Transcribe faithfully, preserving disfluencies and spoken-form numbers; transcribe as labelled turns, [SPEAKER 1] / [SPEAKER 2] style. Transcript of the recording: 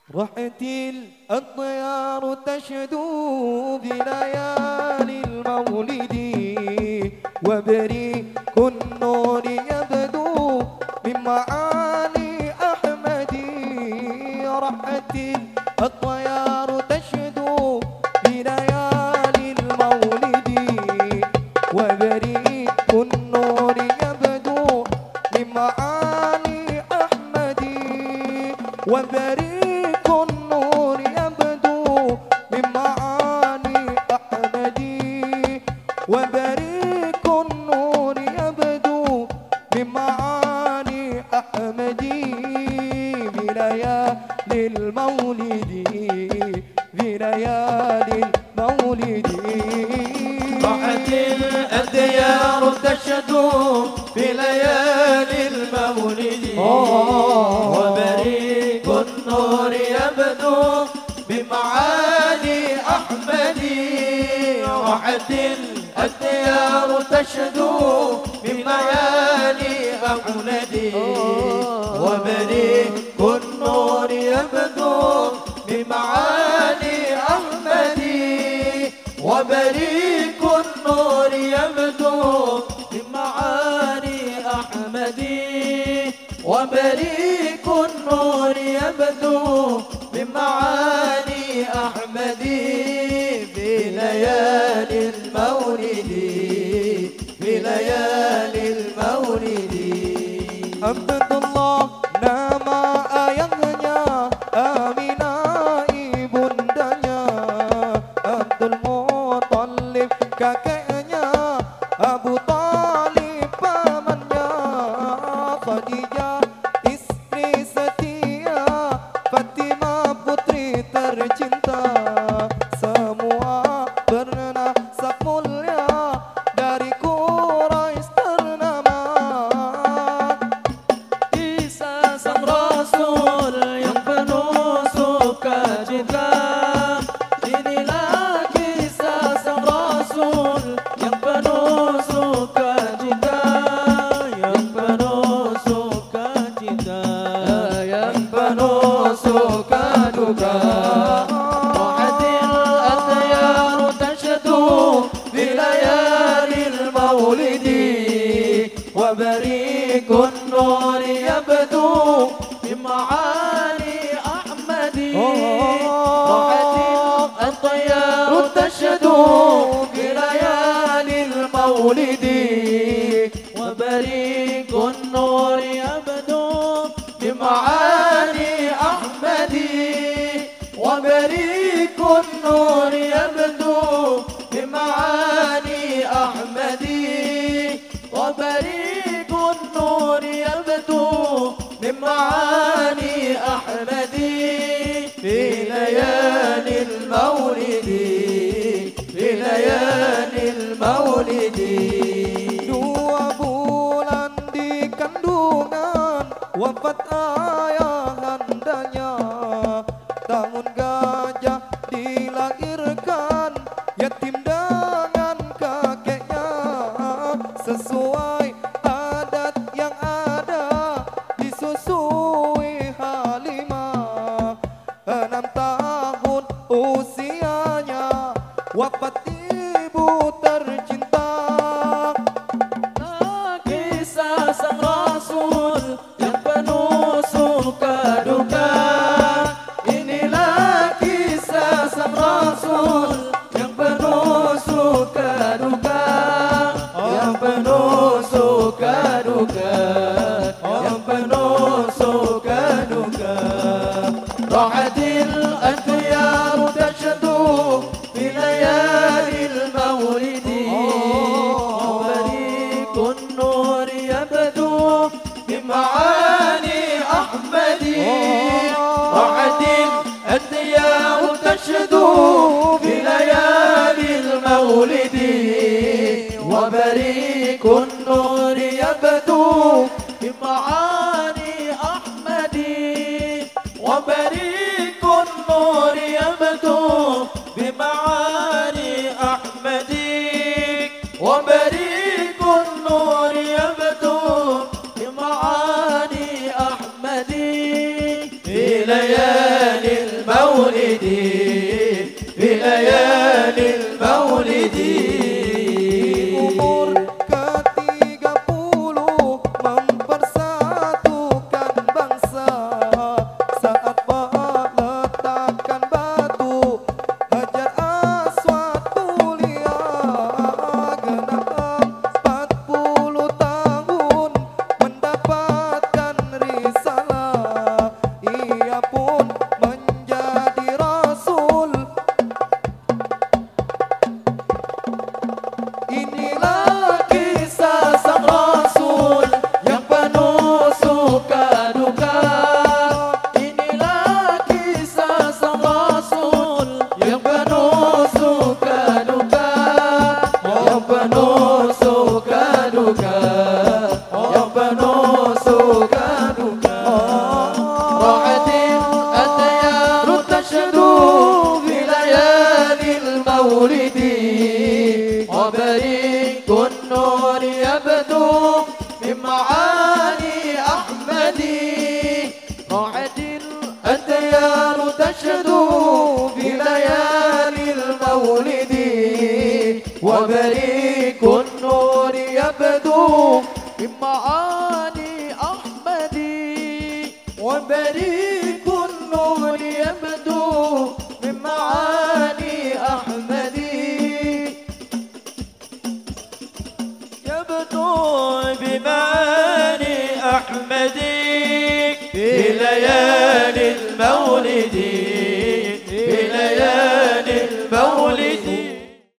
[SPEAKER 1] رحت الأطيار تشدو بليالي المولد وبريق النور يبدو من معالي أحمد. رحت الأطيار تشدو بليالي المولد وبريق النور يبدو من معالي أحمد وبريق النور يبدو من معاني أحمد وبريق النور يبدو من معاني أحمد بليالي المولد بليالي المولد.
[SPEAKER 2] راحت الأديار تشدو بليالي المولد وبريق النور يبدو بمعالي أحمد. راحت الأديار تشدو بليالي أحمد وبريق النور يبدو بمعالي أحمد وبريق النور يبدو بمعاني أحمد وبريق النور يبدو بمعاني أحمد في ليالي المولد في ليالي المولد.
[SPEAKER 1] عبد الله nama ayahnya Aminah ibundanya Abdul Muttalib kakeknya Abu Talib pamannya Khadijah istri setia Fatimah putri tercinta semua bernasab mulia dari Quraisy ternama.
[SPEAKER 2] Isa sang Rasul yang penuh sukacita, inilah kisah sang Rasul yang penuh sukacita, yang penuh sukacita, yang penuh suka duka. Rahatil atyar tashadu bilayalil maulidi wa bariqun nur yabdu بمعالي أحمد. راحت الطيار تشدو بليالي المولد وبريق النور يبدو بمعالي أحمد وبريق النور يبدو بمعاني أحمد وبريق النور يبدو بمعاني أحمد في ليالي المولد في ليالي المولد.
[SPEAKER 1] Dua bulan di kandungan wafat ayahandanya tahun gajah dilahirkan yatim dengan kakeknya sesuai adat yang ada disusui Halimah enam tahun usianya wafat ibu tercinta.
[SPEAKER 2] Kisah sang Rasul yang penuh suka duka, inilah kisah sang Rasul yang penuh suka duka, yang penuh suka duka, yang penuh suka duka. Rahatil atyar tashdu fi layalil maulidi وبريق النور يبدو بمعاني أحمد. راحت الأديار تشدو بليالي المولد وبريق النور يبدو بمعاني أحمد وبريق النور يبدو بمعاني أحمد وبريق النور يبدو بمعاني أحمد في ليالي المولد في ليالي المولد.
[SPEAKER 1] Umur ketiga puluh mempersatukan bangsa saat meletakkan batu Hajar Aswad mulia genap empat puluh tahun mendapatkan risalah ia pun menjadi rasul.
[SPEAKER 2] Inilah kisah sang Rasul yang penuh suka duka. Inilah kisah sang Rasul yang penuh suka duka. Yang penuh suka duka. Yang penuh suka duka. Rahatin at-tayaru tashadu fi layalil maulidi. وبريق النور يبدو من معاني أحمدي. راحت الأديار تشدو في ليالي المولد. وبريق النور يبدو من معاني أحمدي. وبريق النور يبدو من معاني أحمدي. يبدو بمعاني أحمدي في ليالي المولد في ليالي